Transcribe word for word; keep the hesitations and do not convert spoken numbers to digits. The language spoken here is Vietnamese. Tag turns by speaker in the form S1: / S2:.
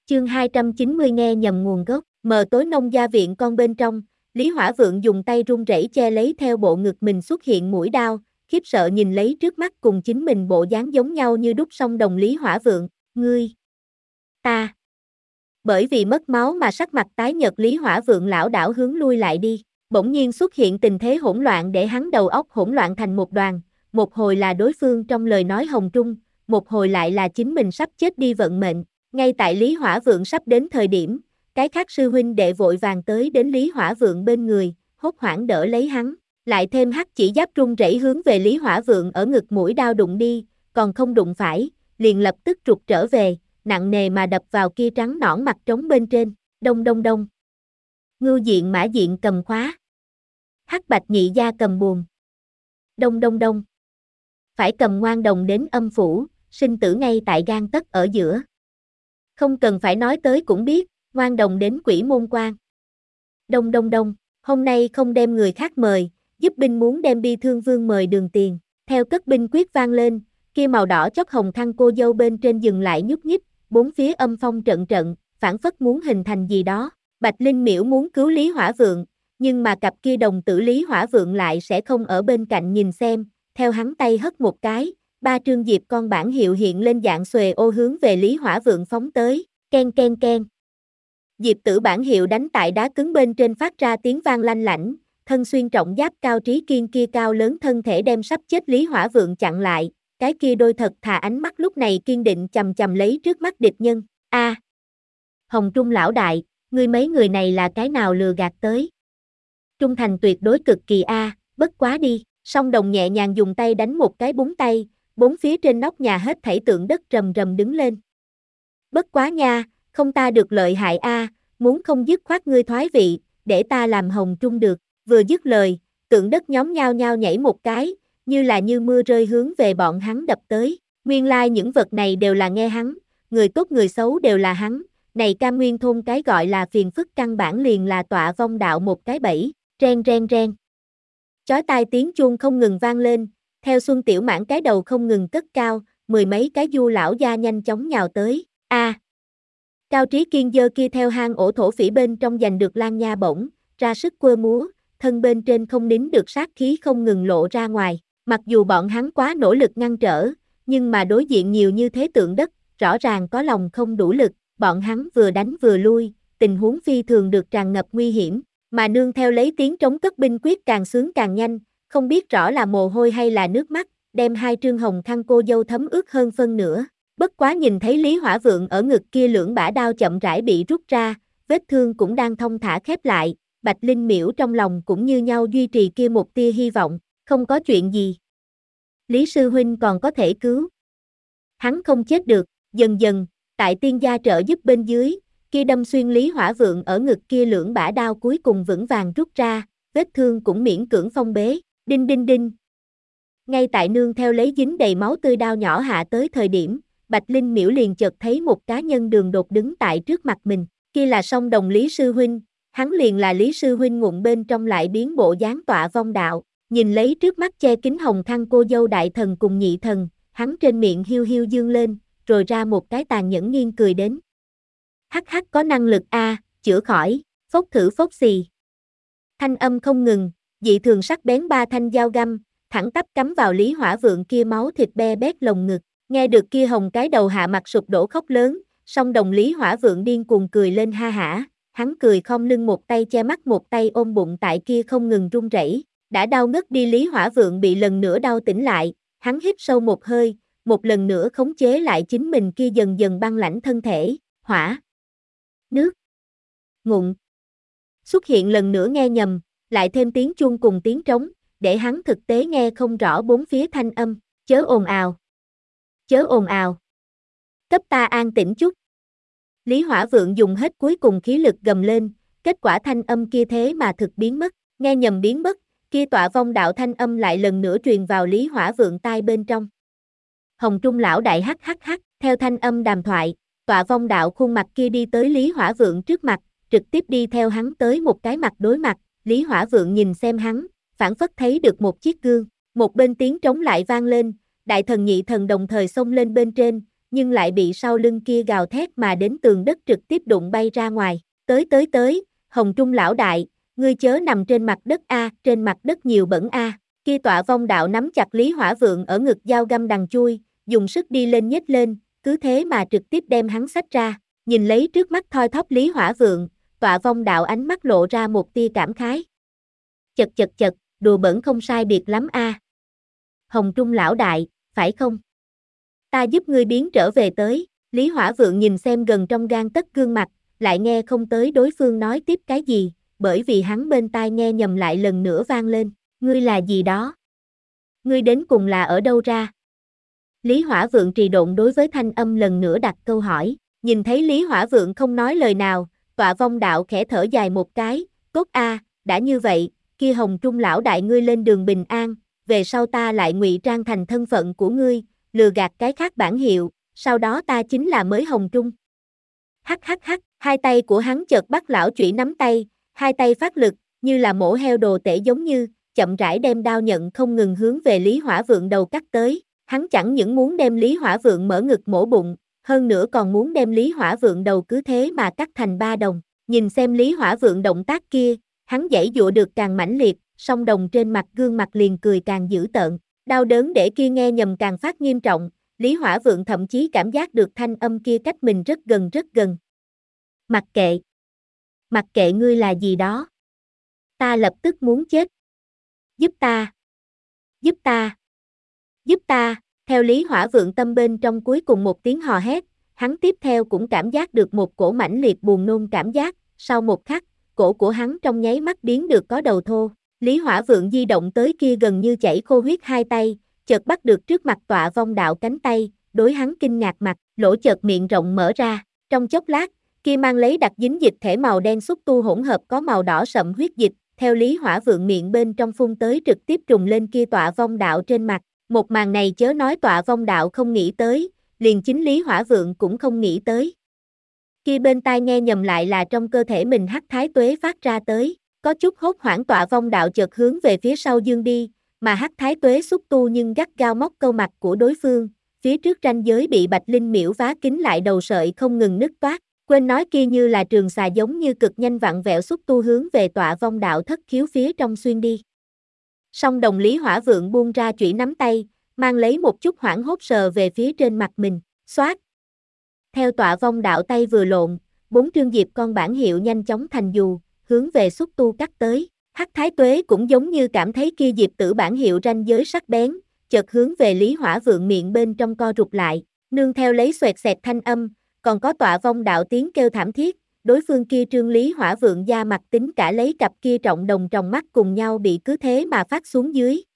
S1: Chương hai trăm chín mươi nghe nhầm nguồn gốc, mờ tối nông gia viện con bên trong, Lý Hỏa Vượng dùng tay run rẩy che lấy theo bộ ngực mình xuất hiện mũi đao, khiếp sợ nhìn lấy trước mắt cùng chính mình bộ dáng giống nhau như đúc song đồng Lý Hỏa Vượng, ngươi, ta. Bởi vì mất máu mà sắc mặt tái nhợt Lý Hỏa Vượng lảo đảo hướng lui lại đi, bỗng nhiên xuất hiện tình thế hỗn loạn để hắn đầu óc hỗn loạn thành một đoàn, một hồi là đối phương trong lời nói hồng trung, một hồi lại là chính mình sắp chết đi vận mệnh. Ngay tại Lý Hỏa Vượng sắp đến thời điểm, cái khác sư huynh đệ vội vàng tới đến Lý Hỏa Vượng bên người, hốt hoảng đỡ lấy hắn, lại thêm hắc chỉ giáp run rẩy hướng về Lý Hỏa Vượng ở ngực mũi đao đụng đi, còn không đụng phải, liền lập tức trục trở về, nặng nề mà đập vào kia trắng nõn mặt trống bên trên, đông đông đông. Ngưu diện mã diện cầm khóa, hắc bạch nhị gia cầm buồm, đông đông đông. Phải cầm ngoan đồng đến âm phủ, sinh tử ngay tại gang tấc ở giữa. Không cần phải nói tới cũng biết, ngoan đồng đến quỷ môn quan. Đông đông đông, hôm nay không đem người khác mời, giúp binh muốn đem bi thương vương mời đường tiền. Theo cất binh quyết vang lên, kia màu đỏ chót hồng thăng cô dâu bên trên dừng lại nhúc nhích, bốn phía âm phong trận trận, phản phất muốn hình thành gì đó. Bạch Linh Miễu muốn cứu Lý Hỏa Vượng, nhưng mà cặp kia đồng tử Lý Hỏa Vượng lại sẽ không ở bên cạnh nhìn xem, theo hắn tay hất một cái. Ba trương diệp con bản hiệu hiện lên dạng xuề ô hướng về Lý Hỏa Vượng phóng tới, ken ken ken. Diệp tử bản hiệu đánh tại đá cứng bên trên phát ra tiếng vang lanh lảnh, thân xuyên trọng giáp Cao Trí Kiên kia cao lớn thân thể đem sắp chết Lý Hỏa Vượng chặn lại, cái kia đôi thật thà ánh mắt lúc này kiên định chầm chầm lấy trước mắt địch nhân. A, à, Hồng Trung lão đại, ngươi mấy người này là cái nào lừa gạt tới? Trung thành tuyệt đối cực kỳ a, à, bất quá đi. Song đồng nhẹ nhàng dùng tay đánh một cái búng tay, bốn phía trên nóc nhà hết thảy tượng đất rầm rầm đứng lên. Bất quá nha, không ta được lợi hại a, à, muốn không dứt khoát ngươi thoái vị, để ta làm Hồng Trung được. Vừa dứt lời, tượng đất nhóm nhao nhao nhảy một cái, như là như mưa rơi hướng về bọn hắn đập tới. Nguyên lai like những vật này đều là nghe hắn, người tốt người xấu đều là hắn. Này Cam Nguyên thôn cái gọi là phiền phức căn bản liền là tọa vong đạo một cái bẫy, ren ren ren. Chói tai tiếng chuông không ngừng vang lên, theo Xuân Tiểu Mãn cái đầu không ngừng cất cao, mười mấy cái du lão gia nhanh chóng nhào tới. A, à, Cao Trí Kiên giơ kia theo hang ổ thổ phỉ bên trong giành được lan nha bổng, ra sức quơ múa, thân bên trên không nín được sát khí không ngừng lộ ra ngoài. Mặc dù bọn hắn quá nỗ lực ngăn trở, nhưng mà đối diện nhiều như thế tượng đất, rõ ràng có lòng không đủ lực, bọn hắn vừa đánh vừa lui, tình huống phi thường được tràn ngập nguy hiểm. Mà nương theo lấy tiếng trống cất binh quyết càng sướng càng nhanh, không biết rõ là mồ hôi hay là nước mắt, đem hai trương hồng thăng cô dâu thấm ướt hơn phân nửa. Bất quá nhìn thấy Lý Hỏa Vượng ở ngực kia lưỡng bả đao chậm rãi bị rút ra, vết thương cũng đang thong thả khép lại, Bạch Linh Miễu trong lòng cũng như nhau duy trì kia một tia hy vọng, không có chuyện gì. Lý sư huynh còn có thể cứu. Hắn không chết được, dần dần, tại tiên gia trợ giúp bên dưới, kia đâm xuyên Lý Hỏa Vượng ở ngực kia lưỡng bả đao cuối cùng vững vàng rút ra, vết thương cũng miễn cưỡng phong bế, đinh đinh đinh. Ngay tại nương theo lấy dính đầy máu tươi đao nhỏ hạ tới thời điểm, Bạch Linh Miễu liền chợt thấy một cá nhân đường đột đứng tại trước mặt mình, kia là song đồng Lý sư huynh, hắn liền là Lý sư huynh ngụm bên trong lại biến bộ dáng tọa vong đạo, nhìn lấy trước mắt che kính hồng thăng cô dâu đại thần cùng nhị thần, hắn trên miệng hiu hiu dương lên, rồi ra một cái tàn nhẫn nghiêng cười đến. Hắc hắc có năng lực a, à, chữa khỏi, phốc thử phốc xì. Thanh âm không ngừng, dị thường sắc bén ba thanh dao găm, thẳng tắp cắm vào Lý Hỏa Vượng kia máu thịt be bét lồng ngực, nghe được kia hồng cái đầu hạ mặt sụp đổ khóc lớn, song đồng Lý Hỏa Vượng điên cuồng cười lên ha hả, hắn cười khom lưng một tay che mắt một tay ôm bụng tại kia không ngừng run rẩy, đã đau ngất đi Lý Hỏa Vượng bị lần nữa đau tỉnh lại, hắn hít sâu một hơi, một lần nữa khống chế lại chính mình kia dần dần băng lãnh thân thể, hỏa, nước, ngụm. Xuất hiện lần nữa nghe nhầm, lại thêm tiếng chuông cùng tiếng trống, để hắn thực tế nghe không rõ bốn phía thanh âm, chớ ồn ào, chớ ồn ào. Cấp ta an tĩnh chút. Lý Hỏa Vượng dùng hết cuối cùng khí lực gầm lên, kết quả thanh âm kia thế mà thực biến mất, nghe nhầm biến mất, kia tọa vong đạo thanh âm lại lần nữa truyền vào Lý Hỏa Vượng tai bên trong. Hồng Trung lão đại hắc hắc hắc, theo thanh âm đàm thoại, tọa vong đạo khuôn mặt kia đi tới Lý Hỏa Vượng trước mặt, trực tiếp đi theo hắn tới một cái mặt đối mặt, Lý Hỏa Vượng nhìn xem hắn, phảng phất thấy được một chiếc gương, một bên tiếng trống lại vang lên, đại thần nhị thần đồng thời xông lên bên trên, nhưng lại bị sau lưng kia gào thét mà đến tường đất trực tiếp đụng bay ra ngoài. Tới tới tới, Hồng Trung lão đại, ngươi chớ nằm trên mặt đất a, trên mặt đất nhiều bẩn a. Kia Tọa Vong đạo nắm chặt Lý Hỏa Vượng ở ngực dao găm đằng chui, dùng sức đi lên nhích lên, cứ thế mà trực tiếp đem hắn xách ra. Nhìn lấy trước mắt thoi thóp Lý Hỏa Vượng, Tọa Vong đạo ánh mắt lộ ra một tia cảm khái. Chật chật chật, đùa bẩn không sai biệt lắm a. Hồng Trung lão đại, phải không? Ta giúp ngươi biến trở về tới. Lý Hỏa Vượng nhìn xem gần trong gang tấc gương mặt, lại nghe không tới đối phương nói tiếp cái gì, bởi vì hắn bên tai nghe nhầm lại lần nữa vang lên. Ngươi là gì đó? Ngươi đến cùng là ở đâu ra? Lý Hỏa Vượng trì độn đối với thanh âm lần nữa đặt câu hỏi. Nhìn thấy Lý Hỏa Vượng không nói lời nào, Tọa Vong đạo khẽ thở dài một cái. Cốt a, đã như vậy, kia Hồng Trung lão đại ngươi lên đường bình an, về sau ta lại ngụy trang thành thân phận của ngươi, lừa gạt cái khác bản hiệu, sau đó ta chính là mới Hồng Trung. Hắc hắc hắc, hai tay của hắn chợt bắt lão chủy nắm tay, hai tay phát lực, như là mổ heo đồ tể giống như, chậm rãi đem đao nhận không ngừng hướng về Lý Hỏa Vượng đầu cắt tới. Hắn chẳng những muốn đem Lý Hỏa Vượng mở ngực mổ bụng, hơn nữa còn muốn đem Lý Hỏa Vượng đầu cứ thế mà cắt thành ba đồng. Nhìn xem Lý Hỏa Vượng động tác kia, hắn giãy giụa được càng mãnh liệt, song đồng trên mặt gương mặt liền cười càng dữ tợn. Đau đớn để kia nghe nhầm càng phát nghiêm trọng, Lý Hỏa Vượng thậm chí cảm giác được thanh âm kia cách mình rất gần rất gần. Mặc kệ. Mặc kệ ngươi là gì đó. Ta lập tức muốn chết. Giúp ta. Giúp ta. Giúp ta. Theo Lý Hỏa Vượng tâm bên trong cuối cùng một tiếng hò hét, hắn tiếp theo cũng cảm giác được một cổ mãnh liệt buồn nôn cảm giác, sau một khắc, cổ của hắn trong nháy mắt biến được có đầu thô. Lý Hỏa Vượng di động tới kia gần như chảy khô huyết hai tay, chợt bắt được trước mặt Tọa Vong đạo cánh tay, đối hắn kinh ngạc mặt, lỗ chợt miệng rộng mở ra, trong chốc lát, kia mang lấy đặc dính dịch thể màu đen xúc tu hỗn hợp có màu đỏ sậm huyết dịch, theo Lý Hỏa Vượng miệng bên trong phun tới trực tiếp trùng lên kia Tọa Vong đạo trên mặt. Một màn này chớ nói Tọa Vong đạo không nghĩ tới, liền chính Lý Hỏa Vượng cũng không nghĩ tới. Kia bên tai nghe nhầm lại là trong cơ thể mình hắc thái tuế phát ra tới, có chút hốt hoảng Tọa Vong đạo chợt hướng về phía sau dương đi, mà hắc thái tuế xúc tu nhưng gắt gao móc câu mặt của đối phương, phía trước ranh giới bị Bạch Linh miễu vá kín lại đầu sợi không ngừng nứt toát, quên nói kia như là trường xà giống như cực nhanh vặn vẹo xúc tu hướng về Tọa Vong đạo thất khiếu phía trong xuyên đi. Song đồng Lý Hỏa Vượng buông ra chủy nắm tay, mang lấy một chút hoảng hốt sờ về phía trên mặt mình, xoát. Theo Tọa Vong đạo tay vừa lộn, bốn trương diệp con bản hiệu nhanh chóng thành dù, hướng về xúc tu cắt tới. Hắc thái tuế cũng giống như cảm thấy kia diệp tử bản hiệu ranh giới sắc bén, chợt hướng về Lý Hỏa Vượng miệng bên trong co rụt lại, nương theo lấy xoẹt xẹt thanh âm, còn có Tọa Vong đạo tiếng kêu thảm thiết. Đối phương kia trương Lý Hỏa Vượng da mặt tính cả lấy cặp kia trọng đồng trong mắt cùng nhau bị cứ thế mà phát xuống dưới,